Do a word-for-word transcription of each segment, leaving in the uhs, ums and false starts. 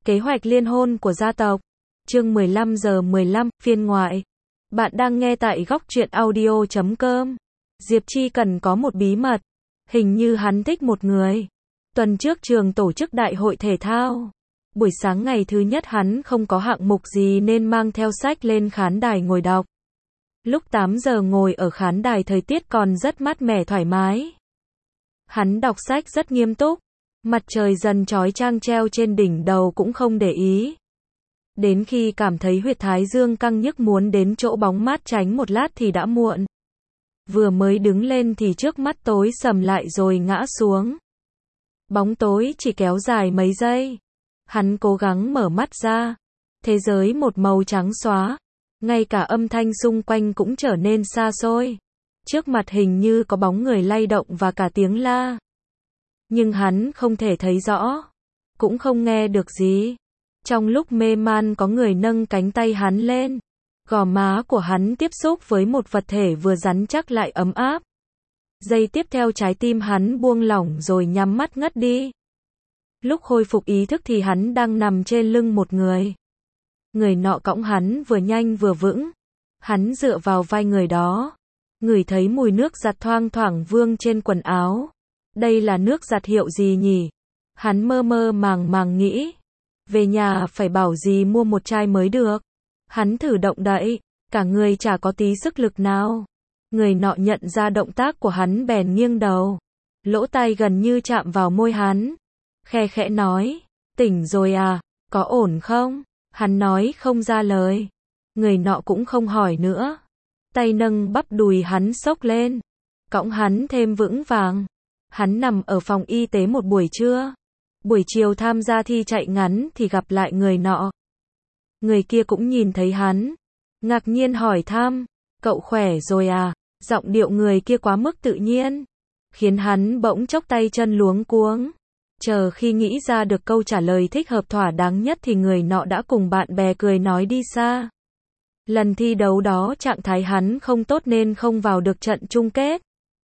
Kế hoạch liên hôn của gia tộc. Chương mười lăm giờ mười lăm, phiên ngoại. Bạn đang nghe tại góc truyện audio chấm com. Diệp Chi cần có một bí mật. Hình như hắn thích một người. Tuần trước trường tổ chức đại hội thể thao. Buổi sáng ngày thứ nhất hắn không có hạng mục gì nên mang theo sách lên khán đài ngồi đọc. Lúc tám giờ ngồi ở khán đài thời tiết còn rất mát mẻ thoải mái. Hắn đọc sách rất nghiêm túc. Mặt trời dần chói chang treo trên đỉnh đầu cũng không để ý. Đến khi cảm thấy huyệt thái dương căng nhức muốn đến chỗ bóng mát tránh một lát thì đã muộn. Vừa mới đứng lên thì trước mắt tối sầm lại rồi ngã xuống. Bóng tối chỉ kéo dài mấy giây. Hắn cố gắng mở mắt ra. Thế giới một màu trắng xóa. Ngay cả âm thanh xung quanh cũng trở nên xa xôi. Trước mặt hình như có bóng người lay động và cả tiếng la. Nhưng hắn không thể thấy rõ. Cũng không nghe được gì. Trong lúc mê man có người nâng cánh tay hắn lên. Gò má của hắn tiếp xúc với một vật thể vừa rắn chắc lại ấm áp. Giây tiếp theo trái tim hắn buông lỏng rồi nhắm mắt ngất đi. Lúc khôi phục ý thức thì hắn đang nằm trên lưng một người. Người nọ cõng hắn vừa nhanh vừa vững. Hắn dựa vào vai người đó. Ngửi thấy mùi nước giặt thoang thoảng vương trên quần áo. Đây là nước giặt hiệu gì nhỉ? Hắn mơ mơ màng màng nghĩ. Về nhà phải bảo gì mua một chai mới được. Hắn thử động đậy. Cả người chả có tí sức lực nào. Người nọ nhận ra động tác của hắn bèn nghiêng đầu. Lỗ tai gần như chạm vào môi hắn. Khe khẽ nói. Tỉnh rồi à? Có ổn không? Hắn nói không ra lời. Người nọ cũng không hỏi nữa. Tay nâng bắp đùi hắn xốc lên. Cõng hắn thêm vững vàng. Hắn nằm ở phòng y tế một buổi trưa. Buổi chiều tham gia thi chạy ngắn thì gặp lại người nọ. Người kia cũng nhìn thấy hắn. Ngạc nhiên hỏi thăm. Cậu khỏe rồi à? Giọng điệu người kia quá mức tự nhiên. Khiến hắn bỗng chốc tay chân luống cuống. Chờ khi nghĩ ra được câu trả lời thích hợp thỏa đáng nhất thì người nọ đã cùng bạn bè cười nói đi xa. Lần thi đấu đó trạng thái hắn không tốt nên không vào được trận chung kết.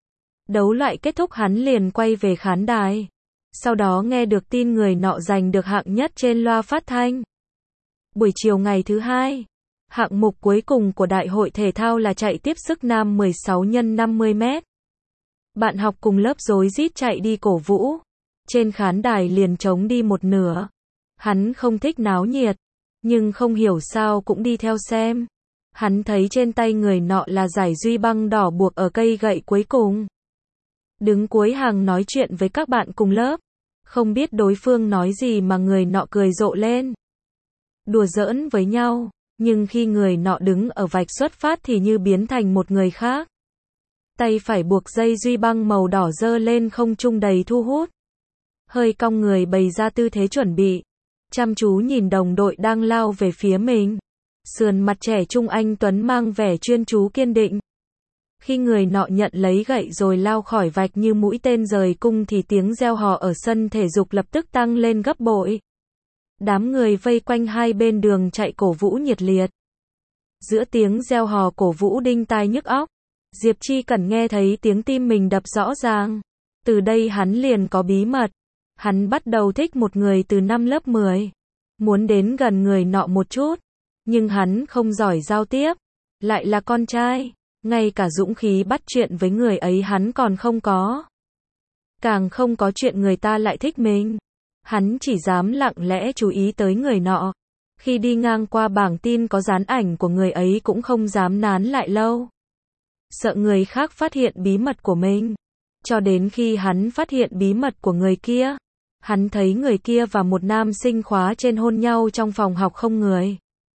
Đấu loại kết thúc hắn liền quay về khán đài. Sau đó nghe được tin người nọ giành được hạng nhất trên loa phát thanh. Buổi chiều ngày thứ hai, hạng mục cuối cùng của đại hội thể thao là chạy tiếp sức nam mười sáu nhân năm mươi mét. Bạn học cùng lớp rối rít chạy đi cổ vũ. Trên khán đài liền trống đi một nửa. Hắn không thích náo nhiệt, nhưng không hiểu sao cũng đi theo xem. Hắn thấy trên tay người nọ là dải duy băng đỏ buộc ở cây gậy cuối cùng. Đứng cuối hàng nói chuyện với các bạn cùng lớp. Không biết đối phương nói gì mà người nọ cười rộ lên. Đùa giỡn với nhau, nhưng khi người nọ đứng ở vạch xuất phát thì như biến thành một người khác. Tay phải buộc dây duy băng màu đỏ giơ lên không trung đầy thu hút. Hơi cong người bày ra tư thế chuẩn bị. Chăm chú nhìn đồng đội đang lao về phía mình. Sườn mặt trẻ trung anh tuấn mang vẻ chuyên chú kiên định. Khi người nọ nhận lấy gậy rồi lao khỏi vạch như mũi tên rời cung thì tiếng reo hò ở sân thể dục lập tức tăng lên gấp bội. Đám người vây quanh hai bên đường chạy cổ vũ nhiệt liệt. Giữa tiếng reo hò cổ vũ đinh tai nhức óc, Diệp Chi cần nghe thấy tiếng tim mình đập rõ ràng. Từ đây hắn liền có bí mật. Hắn bắt đầu thích một người từ năm lớp mười. Muốn đến gần người nọ một chút. Nhưng hắn không giỏi giao tiếp. Lại là con trai. Ngay cả dũng khí bắt chuyện với người ấy hắn còn không có. Càng không có chuyện người ta lại thích mình. Hắn chỉ dám lặng lẽ chú ý tới người nọ. Khi đi ngang qua bảng tin có dán ảnh của người ấy cũng không dám nán lại lâu. Sợ người khác phát hiện bí mật của mình. Cho đến khi hắn phát hiện bí mật của người kia. Hắn thấy người kia và một nam sinh khóa trên hôn nhau trong phòng học không người.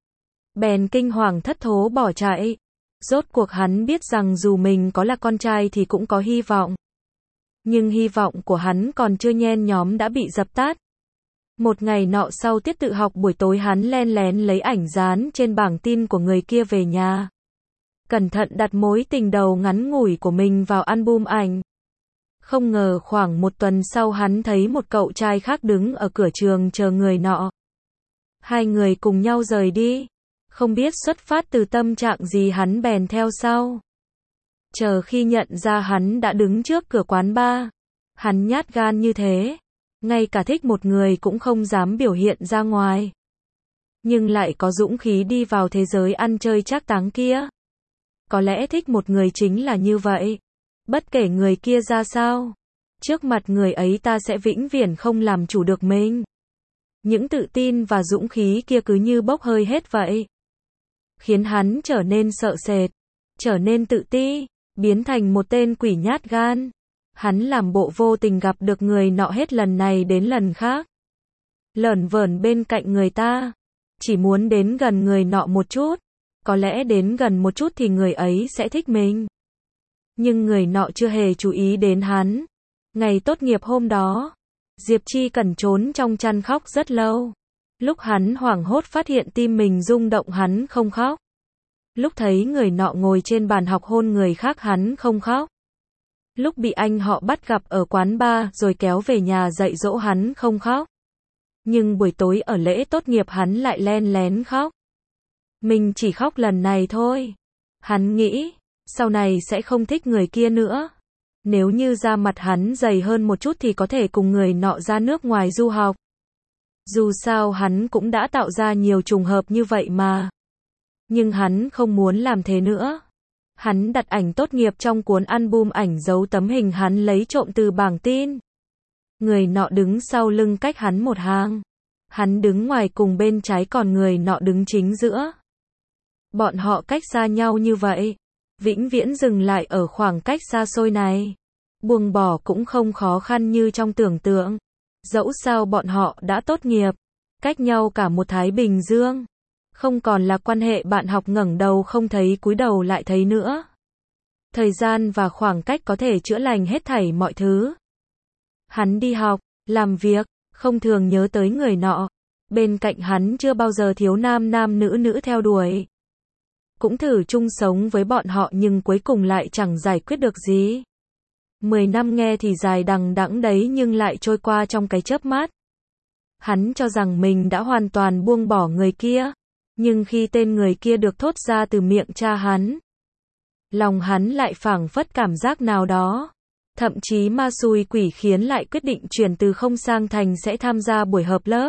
Bèn kinh hoàng thất thố bỏ chạy. Rốt cuộc hắn biết rằng dù mình có là con trai thì cũng có hy vọng. Nhưng hy vọng của hắn còn chưa nhen nhóm đã bị dập tắt. Một ngày nọ sau tiết tự học buổi tối hắn len lén lấy ảnh dán trên bảng tin của người kia về nhà. Cẩn thận đặt mối tình đầu ngắn ngủi của mình vào album ảnh. Không ngờ khoảng một tuần sau hắn thấy một cậu trai khác đứng ở cửa trường chờ người nọ. Hai người cùng nhau rời đi. Không biết xuất phát từ tâm trạng gì hắn bèn theo sau. Chờ khi nhận ra hắn đã đứng trước cửa quán bar. Hắn nhát gan như thế. ngay cả thích một người cũng không dám biểu hiện ra ngoài. Nhưng lại có dũng khí đi vào thế giới ăn chơi trác táng kia. Có lẽ thích một người chính là như vậy. Bất kể người kia ra sao, trước mặt người ấy ta sẽ vĩnh viễn không làm chủ được mình. Những tự tin và dũng khí kia cứ như bốc hơi hết vậy. Khiến hắn trở nên sợ sệt, trở nên tự ti, biến thành một tên quỷ nhát gan. Hắn làm bộ vô tình gặp được người nọ hết lần này đến lần khác. Lởn vởn bên cạnh người ta, chỉ muốn đến gần người nọ một chút. Có lẽ đến gần một chút thì người ấy sẽ thích mình. Nhưng người nọ chưa hề chú ý đến hắn. Ngày tốt nghiệp hôm đó, Diệp Chi Cần trốn trong chăn khóc rất lâu. Lúc hắn hoảng hốt phát hiện tim mình rung động hắn không khóc. Lúc thấy người nọ ngồi trên bàn học hôn người khác hắn không khóc. Lúc bị anh họ bắt gặp ở quán bar rồi kéo về nhà dạy dỗ hắn không khóc. Nhưng buổi tối ở lễ tốt nghiệp hắn lại len lén khóc. Mình chỉ khóc lần này thôi. Hắn nghĩ, sau này sẽ không thích người kia nữa. Nếu như da mặt hắn dày hơn một chút thì có thể cùng người nọ ra nước ngoài du học. Dù sao hắn cũng đã tạo ra nhiều trùng hợp như vậy mà. Nhưng hắn không muốn làm thế nữa. Hắn đặt ảnh tốt nghiệp trong cuốn album ảnh giấu tấm hình hắn lấy trộm từ bảng tin. Người nọ đứng sau lưng cách hắn một hàng. Hắn đứng ngoài cùng bên trái còn người nọ đứng chính giữa. Bọn họ cách xa nhau như vậy. Vĩnh viễn dừng lại ở khoảng cách xa xôi này. Buông bỏ cũng không khó khăn như trong tưởng tượng. Dẫu sao bọn họ đã tốt nghiệp. Cách nhau cả một Thái Bình Dương. Không còn là quan hệ bạn học ngẩng đầu không thấy cúi đầu lại thấy nữa. Thời gian và khoảng cách có thể chữa lành hết thảy mọi thứ. Hắn đi học, làm việc, không thường nhớ tới người nọ. Bên cạnh hắn chưa bao giờ thiếu nam nam nữ nữ theo đuổi. Cũng thử chung sống với bọn họ nhưng cuối cùng lại chẳng giải quyết được gì. Mười năm nghe thì dài đằng đẵng đấy nhưng lại trôi qua trong cái chớp mắt. Hắn cho rằng mình đã hoàn toàn buông bỏ người kia. Nhưng khi tên người kia được thốt ra từ miệng cha hắn, lòng hắn lại phảng phất cảm giác nào đó. Thậm chí ma xui quỷ khiến lại quyết định chuyển từ không sang thành sẽ tham gia buổi hợp lớp.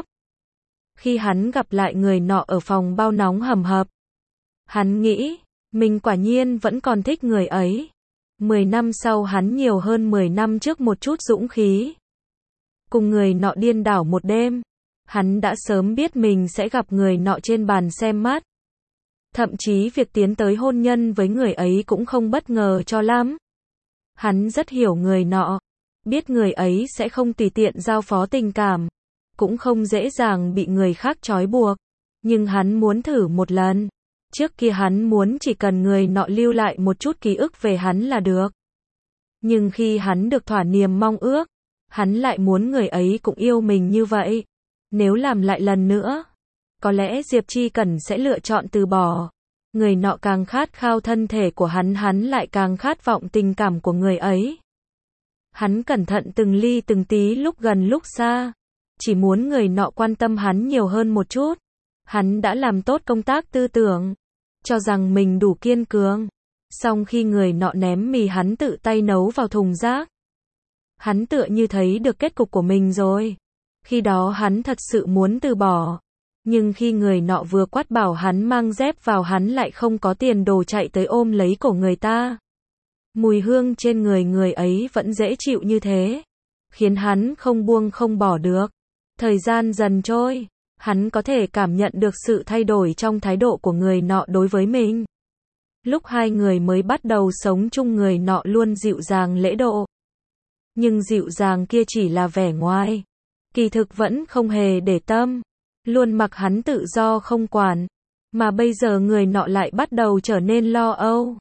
Khi hắn gặp lại người nọ ở phòng bao nóng hầm hập, hắn nghĩ, mình quả nhiên vẫn còn thích người ấy. Mười năm sau hắn nhiều hơn mười năm trước một chút dũng khí. Cùng người nọ điên đảo một đêm. Hắn đã sớm biết mình sẽ gặp người nọ trên bàn xem mắt. Thậm chí việc tiến tới hôn nhân với người ấy cũng không bất ngờ cho lắm. Hắn rất hiểu người nọ. Biết người ấy sẽ không tùy tiện giao phó tình cảm. Cũng không dễ dàng bị người khác trói buộc. Nhưng hắn muốn thử một lần. Trước kia hắn muốn chỉ cần người nọ lưu lại một chút ký ức về hắn là được. Nhưng khi hắn được thỏa niềm mong ước, hắn lại muốn người ấy cũng yêu mình như vậy. Nếu làm lại lần nữa, có lẽ Diệp Chi Cần sẽ lựa chọn từ bỏ. Người nọ càng khát khao thân thể của hắn, hắn lại càng khát vọng tình cảm của người ấy. Hắn cẩn thận từng ly từng tí lúc gần lúc xa. Chỉ muốn người nọ quan tâm hắn nhiều hơn một chút. Hắn đã làm tốt công tác tư tưởng. Cho rằng mình đủ kiên cường. Song khi người nọ ném mì hắn tự tay nấu vào thùng rác. Hắn tựa như thấy được kết cục của mình rồi. Khi đó hắn thật sự muốn từ bỏ. Nhưng khi người nọ vừa quát bảo hắn mang dép vào hắn lại không có tiền đồ chạy tới ôm lấy cổ người ta. Mùi hương trên người người ấy vẫn dễ chịu như thế. Khiến hắn không buông không bỏ được. Thời gian dần trôi. Hắn có thể cảm nhận được sự thay đổi trong thái độ của người nọ đối với mình. Lúc hai người mới bắt đầu sống chung người nọ luôn dịu dàng lễ độ. Nhưng dịu dàng kia chỉ là vẻ ngoài. Kỳ thực vẫn không hề để tâm. Luôn mặc hắn tự do không quản. Mà bây giờ người nọ lại bắt đầu trở nên lo âu.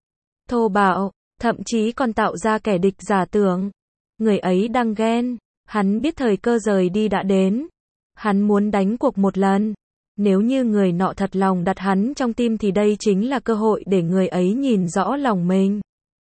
Thô bạo, thậm chí còn tạo ra kẻ địch giả tưởng. Người ấy đang ghen. Hắn biết thời cơ rời đi đã đến. Hắn muốn đánh cuộc một lần. Nếu như người nọ thật lòng đặt hắn trong tim thì đây chính là cơ hội để người ấy nhìn rõ lòng mình.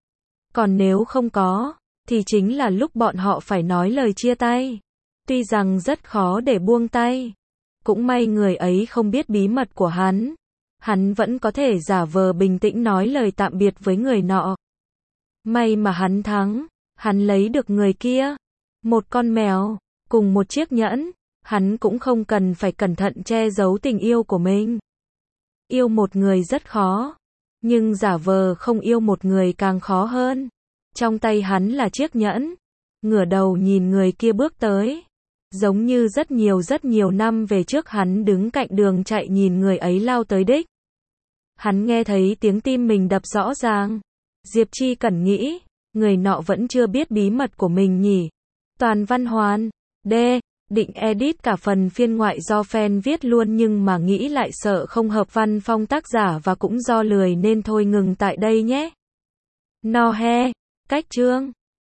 Còn nếu không có, thì chính là lúc bọn họ phải nói lời chia tay. Tuy rằng rất khó để buông tay. Cũng may người ấy không biết bí mật của hắn. Hắn vẫn có thể giả vờ bình tĩnh nói lời tạm biệt với người nọ. May mà hắn thắng. Hắn lấy được người kia. Một con mèo. cùng một chiếc nhẫn, hắn cũng không cần phải cẩn thận che giấu tình yêu của mình. Yêu một người rất khó, nhưng giả vờ không yêu một người càng khó hơn. Trong tay hắn là chiếc nhẫn, ngửa đầu nhìn người kia bước tới. Giống như rất nhiều rất nhiều năm về trước hắn đứng cạnh đường chạy nhìn người ấy lao tới đích. Hắn nghe thấy tiếng tim mình đập rõ ràng. Diệp Chi Cẩn nghĩ, người nọ vẫn chưa biết bí mật của mình nhỉ. Toàn Văn Hoàn, D, định edit cả phần phiên ngoại do fan viết luôn nhưng mà nghĩ lại sợ không hợp văn phong tác giả và cũng do lười nên thôi ngừng tại đây nhé. No he, cách chương.